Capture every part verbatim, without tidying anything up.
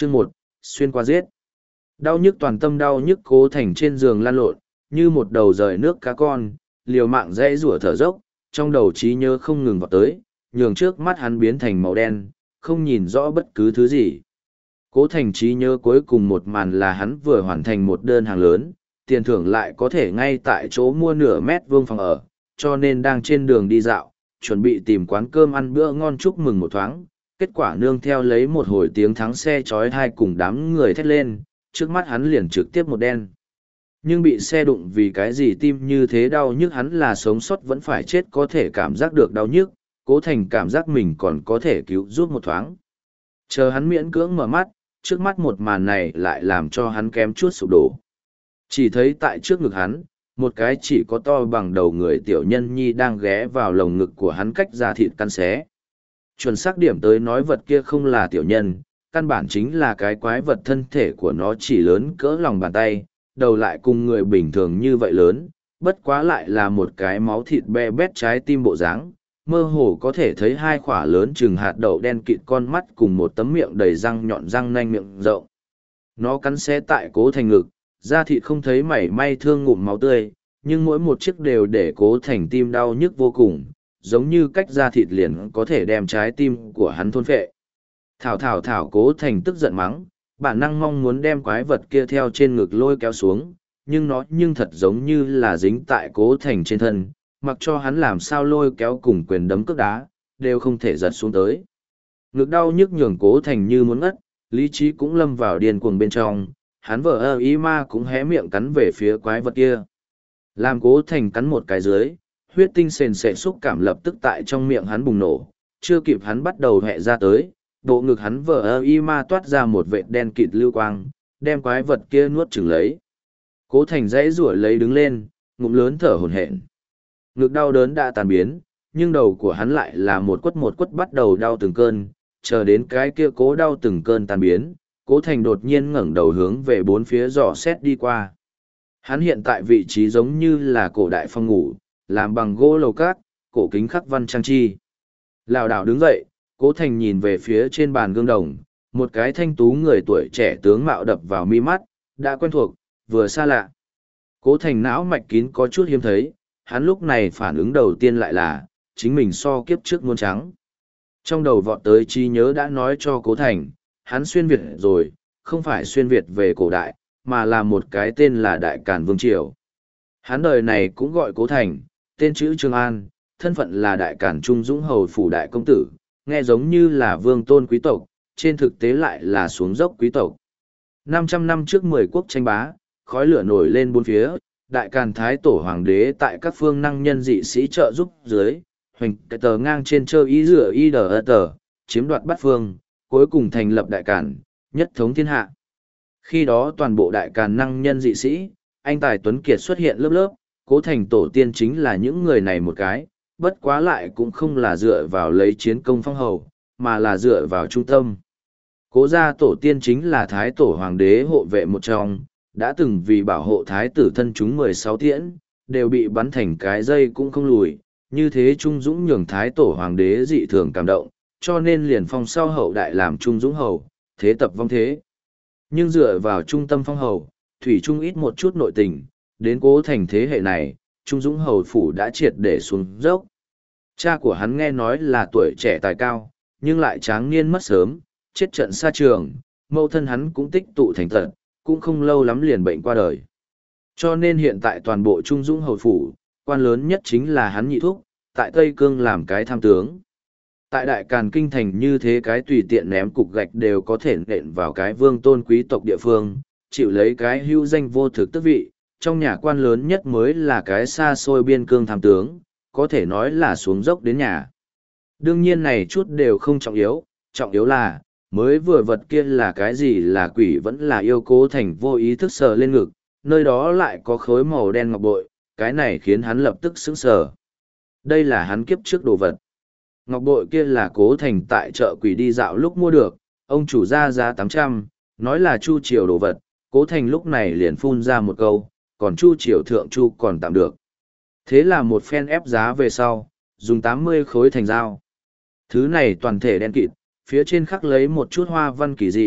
Chương một, xuyên qua giết. Đau nhức toàn tâm đau nhức Cố Thành trên giường lăn lộn, như một đầu rời nước cá con, liều mạng dãy rủa thở dốc, trong đầu trí nhớ không ngừng vọt tới, nhường trước mắt hắn biến thành màu đen, không nhìn rõ bất cứ thứ gì. Cố Thành trí nhớ cuối cùng một màn là hắn vừa hoàn thành một đơn hàng lớn, tiền thưởng lại có thể ngay tại chỗ mua nửa mét vuông phòng ở, cho nên đang trên đường đi dạo, chuẩn bị tìm quán cơm ăn bữa ngon chúc mừng một thoáng. Kết quả nương theo lấy một hồi tiếng thắng xe chói tai cùng đám người thét lên, trước mắt hắn liền trực tiếp một đen. Nhưng bị xe đụng vì cái gì tim như thế đau nhức, hắn là sống sót vẫn phải chết có thể cảm giác được đau nhức, Cố Thành cảm giác mình còn có thể cứu giúp một thoáng. Chờ hắn miễn cưỡng mở mắt, trước mắt một màn này lại làm cho hắn kém chút sụp đổ. Chỉ thấy tại trước ngực hắn, một cái chỉ có to bằng đầu người tiểu nhân nhi đang ghé vào lồng ngực của hắn cách ra thịt căn xé. Chuẩn xác điểm tới nói vật kia không là tiểu nhân, căn bản chính là cái quái vật, thân thể của nó chỉ lớn cỡ lòng bàn tay, đầu lại cùng người bình thường như vậy lớn, bất quá lại là một cái máu thịt be bét trái tim bộ dáng, mơ hồ có thể thấy hai khỏa lớn chừng hạt đậu đen kịt con mắt cùng một tấm miệng đầy răng nhọn răng nanh miệng rộng. Nó cắn xé tại Cố Thành ngực, da thịt không thấy mảy may thương ngụm máu tươi, nhưng mỗi một chiếc đều để Cố Thành tim đau nhức vô cùng, giống như cách da thịt liền có thể đem trái tim của hắn thôn phệ. Thảo thảo thảo, Cố Thành tức giận mắng, bản năng mong muốn đem quái vật kia theo trên ngực lôi kéo xuống, nhưng nó nhưng thật giống như là dính tại Cố Thành trên thân, mặc cho hắn làm sao lôi kéo cùng quyền đấm cước đá, đều không thể giật xuống tới. Ngực đau nhức nhường Cố Thành như muốn ngất, lý trí cũng lâm vào điên cuồng bên trong, hắn vờ ơ ý ma cũng hé miệng cắn về phía quái vật kia. Làm Cố Thành cắn một cái dưới, huyết tinh sền sệt xúc cảm lập tức tại trong miệng hắn bùng nổ, chưa kịp hắn bắt đầu hẹ ra tới, bộ ngực hắn vờ ơ y ma toát ra một vệt đen kịt lưu quang, đem quái vật kia nuốt chửng lấy. Cố Thành dãy rủa lấy đứng lên, ngụm lớn thở hổn hển. Ngực đau đớn đã tàn biến, nhưng đầu của hắn lại là một quất một quất bắt đầu đau từng cơn, chờ đến cái kia cố đau từng cơn tàn biến, Cố Thành đột nhiên ngẩng đầu hướng về bốn phía dò xét đi qua. Hắn hiện tại vị trí giống như là cổ đại phòng ngủ, làm bằng gỗ lầu cát, cổ kính khắc văn trang trí. Lảo đảo đứng dậy, Cố Thành nhìn về phía trên bàn gương đồng, một cái thanh tú người tuổi trẻ tướng mạo đập vào mi mắt, đã quen thuộc, vừa xa lạ. Cố Thành não mạch kín có chút hiếm thấy, hắn lúc này phản ứng đầu tiên lại là, chính mình so kiếp trước muôn trắng. Trong đầu vọt tới trí nhớ đã nói cho Cố Thành, hắn xuyên Việt rồi, không phải xuyên Việt về cổ đại, mà là một cái tên là Đại Càn Vương Triều. Hắn đời này cũng gọi Cố Thành, tên chữ Trương An, thân phận là Đại Càn Trung Dũng Hầu Phủ Đại Công Tử, nghe giống như là vương tôn quý tộc, trên thực tế lại là xuống dốc quý tộc. năm trăm năm trước mười quốc tranh bá, khói lửa nổi lên bốn phía, Đại Càn Thái Tổ Hoàng đế tại các phương năng nhân dị sĩ trợ giúp dưới, hoành cái tờ ngang trên chơi ý rửa y đờ tờ, chiếm đoạt bát phương, cuối cùng thành lập Đại Càn, nhất thống thiên hạ. Khi đó toàn bộ Đại Càn năng nhân dị sĩ, anh tài tuấn kiệt xuất hiện lớp lớp, Cố Thành tổ tiên chính là những người này một cái, bất quá lại cũng không là dựa vào lấy chiến công phong hầu, mà là dựa vào trung tâm. Cố gia tổ tiên chính là Thái Tổ Hoàng đế hộ vệ một trong, đã từng vì bảo hộ Thái tử thân chúng mười sáu tiễn, đều bị bắn thành cái dây cũng không lùi, như thế Trung Dũng nhường Thái Tổ Hoàng đế dị thường cảm động, cho nên liền phong sau hậu đại làm Trung Dũng hầu, thế tập vong thế. Nhưng dựa vào trung tâm phong hầu, Thủy Trung ít một chút nội tình, đến Cố Thành thế hệ này, Trung Dũng hầu phủ đã triệt để xuống dốc. Cha của hắn nghe nói là tuổi trẻ tài cao, nhưng lại tráng niên mất sớm, chết trận xa trường, mẫu thân hắn cũng tích tụ thành tật, cũng không lâu lắm liền bệnh qua đời. Cho nên hiện tại toàn bộ Trung Dũng hầu phủ, quan lớn nhất chính là hắn nhị thúc, tại Tây Cương làm cái tham tướng. Tại Đại Càn Kinh thành như thế cái tùy tiện ném cục gạch đều có thể nện vào cái vương tôn quý tộc địa phương, chịu lấy cái hưu danh vô thực tước vị, trong nhà quan lớn nhất mới là cái xa xôi biên cương tham tướng, có thể nói là xuống dốc đến nhà. Đương nhiên này chút đều không trọng yếu, trọng yếu là, mới vừa vật kia là cái gì là quỷ vẫn là yêu. Cố Thành vô ý thức sờ lên ngực, nơi đó lại có khối màu đen ngọc bội, cái này khiến hắn lập tức sững sờ. Đây là hắn kiếp trước đồ vật. Ngọc bội kia là Cố Thành tại chợ quỷ đi dạo lúc mua được, ông chủ ra giá tám trăm, nói là Chu Triều đồ vật, Cố Thành lúc này liền phun ra một câu, còn Chu Triều thượng Chu còn tạm được. Thế là một phen ép giá về sau, dùng tám mươi khối thành dao. Thứ này toàn thể đen kịt, phía trên khắc lấy một chút hoa văn kỳ dị,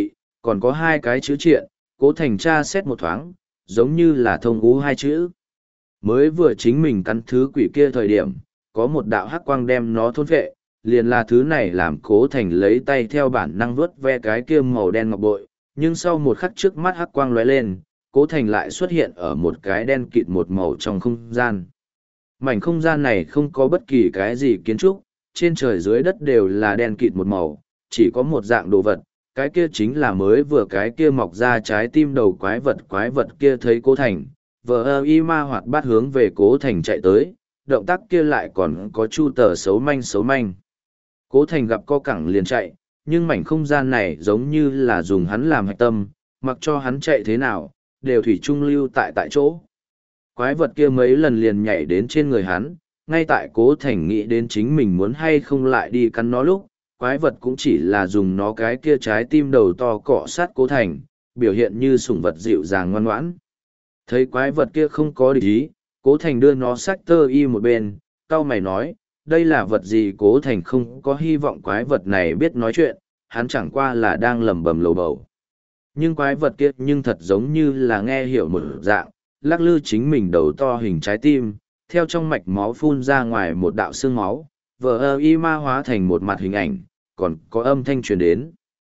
còn có hai cái chữ triện, cố thành tra xét một thoáng, giống như là thông ú hai chữ. Mới vừa chính mình cắn thứ quỷ kia thời điểm, có một đạo hắc quang đem nó thôn vệ, liền là thứ này làm cố thành lấy tay theo bản năng vuốt ve cái kia màu đen ngọc bội, nhưng sau một khắc trước mắt hắc quang lóe lên, cố thành lại xuất hiện ở một cái đen kịt một màu trong không gian. Mảnh không gian này không có bất kỳ cái gì kiến trúc, trên trời dưới đất đều là đen kịt một màu, chỉ có một dạng đồ vật, cái kia chính là mới vừa cái kia mọc ra trái tim đầu quái vật quái vật kia thấy cố thành, vờ ơ y ma hoạt bát hướng về cố thành chạy tới, động tác kia lại còn có chu tờ xấu manh xấu manh. Cố thành gặp co cẳng liền chạy, nhưng mảnh không gian này giống như là dùng hắn làm hạch tâm, mặc cho hắn chạy thế nào, đều thủy trung lưu tại tại chỗ. Quái vật kia mấy lần liền nhảy đến trên người hắn, ngay tại cố thành nghĩ đến chính mình muốn hay không lại đi cắn nó lúc, quái vật cũng chỉ là dùng nó cái kia trái tim đầu to cọ sát cố thành, biểu hiện như sủng vật dịu dàng ngoan ngoãn. Thấy quái vật kia không có địch ý, cố thành đưa nó sách tơ y một bên, cau mày nói, đây là vật gì? Cố thành không có hy vọng quái vật này biết nói chuyện, hắn chẳng qua là đang lẩm bẩm lầu bầu. Nhưng quái vật kia nhưng thật giống như là nghe hiểu một dạng, lắc lư chính mình đầu to hình trái tim, theo trong mạch máu phun ra ngoài một đạo xương máu, vờ ơ y ma hóa thành một mặt hình ảnh, còn có âm thanh truyền đến.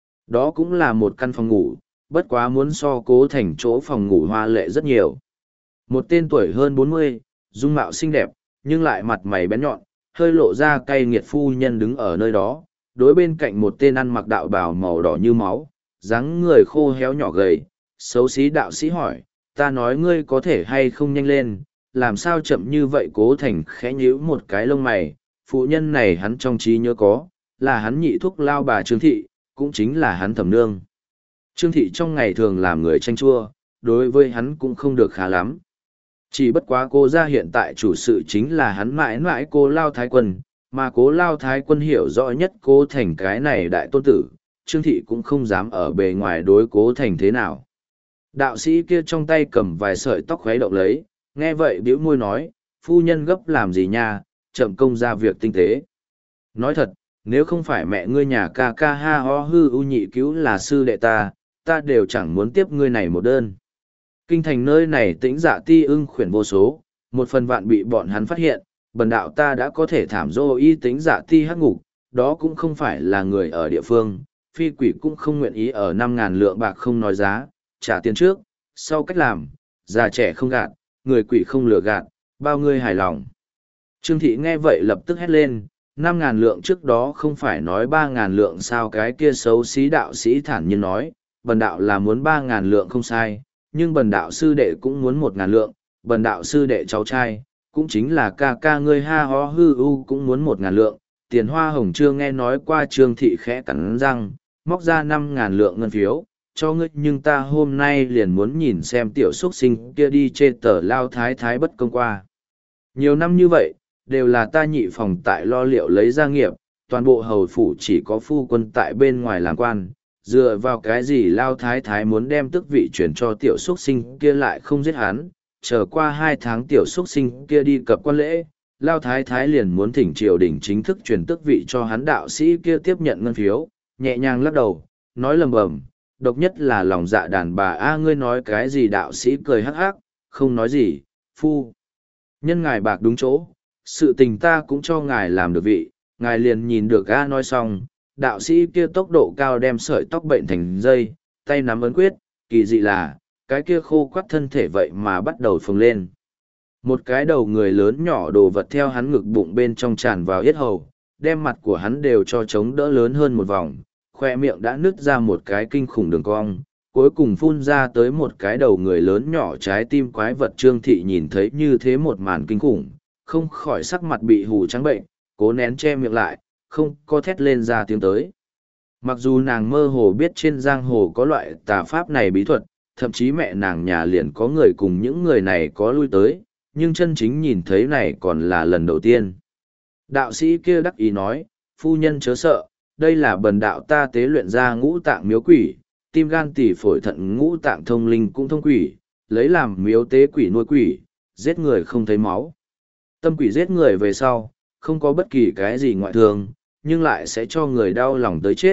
Đó cũng là một căn phòng ngủ, bất quá muốn so cố thành chỗ phòng ngủ hoa lệ rất nhiều. Một tên tuổi hơn bốn mươi, dung mạo xinh đẹp, nhưng lại mặt mày bén nhọn, hơi lộ ra cay nghiệt phu nhân đứng ở nơi đó, đối bên cạnh một tên ăn mặc đạo bào màu đỏ như máu, dáng người khô héo nhỏ gầy, xấu xí đạo sĩ hỏi, ta nói ngươi có thể hay không nhanh lên, làm sao chậm như vậy? Cố thành khẽ nhíu một cái lông mày, phụ nhân này hắn trong trí nhớ có, là hắn nhị thúc lao bà Trương Thị, cũng chính là hắn thẩm nương. Trương Thị trong ngày thường làm người chanh chua, đối với hắn cũng không được khá lắm. Chỉ bất quá cô ra hiện tại chủ sự chính là hắn mãi mãi cô Lao Thái Quân, mà cố Lao Thái Quân hiểu rõ nhất cố thành cái này đại tôn tử, Trương Thị cũng không dám ở bề ngoài đối cố thành thế nào. Đạo sĩ kia trong tay cầm vài sợi tóc khuấy động lấy, nghe vậy bĩu môi nói, phu nhân gấp làm gì nha, chậm công ra việc tinh tế. Nói thật, nếu không phải mẹ ngươi nhà ca ca ha ho hư ưu nhị cứu là sư đệ ta, ta đều chẳng muốn tiếp ngươi này một đơn. Kinh thành nơi này tĩnh dạ ti ưng khuyển vô số, một phần vạn bị bọn hắn phát hiện, bần đạo ta đã có thể thảm dô y tĩnh dạ ti hắc ngục, đó cũng không phải là người ở địa phương, phi quỷ cũng không nguyện ý ở năm ngàn lượng bạc không nói giá, trả tiền trước, sau cách làm, già trẻ không gạt, người quỷ không lừa gạt, bao ngươi hài lòng. Trương Thị nghe vậy lập tức hét lên, năm ngàn lượng trước đó không phải nói ba ngàn lượng sao? Cái kia xấu xí đạo sĩ thản nhiên nói, bần đạo là muốn ba ngàn lượng không sai, nhưng bần đạo sư đệ cũng muốn một ngàn lượng, bần đạo sư đệ cháu trai, cũng chính là ca ca ngươi ha ho hư u cũng muốn một ngàn lượng, tiền hoa hồng chưa nghe nói qua. Trương Thị khẽ cắn răng, móc ra năm ngàn lượng ngân phiếu, cho ngươi, nhưng ta hôm nay liền muốn nhìn xem tiểu xuất sinh kia đi chê tờ Lao Thái Thái bất công qua. Nhiều năm như vậy, đều là ta nhị phòng tại lo liệu lấy gia nghiệp, toàn bộ hầu phủ chỉ có phu quân tại bên ngoài làm quan, dựa vào cái gì Lao Thái Thái muốn đem tước vị chuyển cho tiểu xuất sinh kia lại không giết hắn, chờ qua hai tháng tiểu xuất sinh kia đi cập quan lễ, Lao Thái Thái liền muốn thỉnh triều đình chính thức chuyển tước vị cho hắn. Đạo sĩ kia tiếp nhận ngân phiếu, nhẹ nhàng lắc đầu, nói lầm bầm, độc nhất là lòng dạ đàn bà a. Ngươi nói cái gì? Đạo sĩ cười hắc hắc, không nói gì, phu nhân ngài bạc đúng chỗ, sự tình ta cũng cho ngài làm được vị, ngài liền nhìn được a. Nói xong, đạo sĩ kia tốc độ cao đem sợi tóc bệnh thành dây, tay nắm ấn quyết, kỳ dị là, cái kia khô quắt thân thể vậy mà bắt đầu phồng lên. Một cái đầu người lớn nhỏ đồ vật theo hắn ngực bụng bên trong tràn vào yết hầu, đem mặt của hắn đều cho chống đỡ lớn hơn một vòng, khoe miệng đã nứt ra một cái kinh khủng đường cong, cuối cùng phun ra tới một cái đầu người lớn nhỏ trái tim quái vật. Trương Thị nhìn thấy như thế một màn kinh khủng, không khỏi sắc mặt bị hù trắng bệnh, cố nén che miệng lại, không có thét lên ra tiếng tới. Mặc dù nàng mơ hồ biết trên giang hồ có loại tà pháp này bí thuật, thậm chí mẹ nàng nhà liền có người cùng những người này có lui tới, nhưng chân chính nhìn thấy này còn là lần đầu tiên. Đạo sĩ kia đắc ý nói, phu nhân chớ sợ, đây là bần đạo ta tế luyện ra ngũ tạng miếu quỷ, tim gan tỳ phổi thận ngũ tạng thông linh cũng thông quỷ, lấy làm miếu tế quỷ nuôi quỷ, giết người không thấy máu. Tâm quỷ giết người về sau, không có bất kỳ cái gì ngoại thường, nhưng lại sẽ cho người đau lòng tới chết,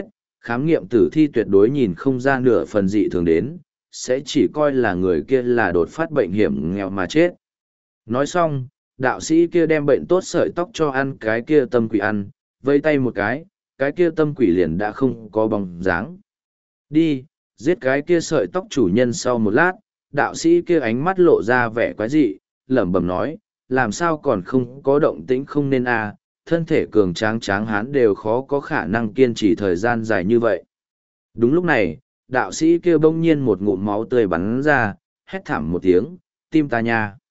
khám nghiệm tử thi tuyệt đối nhìn không ra nửa phần dị thường đến, sẽ chỉ coi là người kia là đột phát bệnh hiểm nghèo mà chết. Nói xong, đạo sĩ kia đem bệnh tốt sợi tóc cho ăn cái kia tâm quỷ ăn, vây tay một cái, cái kia tâm quỷ liền đã không có bóng dáng. Đi, giết cái kia sợi tóc chủ nhân. Sau một lát, đạo sĩ kia ánh mắt lộ ra vẻ quái dị, lẩm bẩm nói, làm sao còn không có động tĩnh không nên à, thân thể cường tráng tráng hán đều khó có khả năng kiên trì thời gian dài như vậy. Đúng lúc này, đạo sĩ kia bỗng nhiên một ngụm máu tươi bắn ra, hét thảm một tiếng, tim ta nha.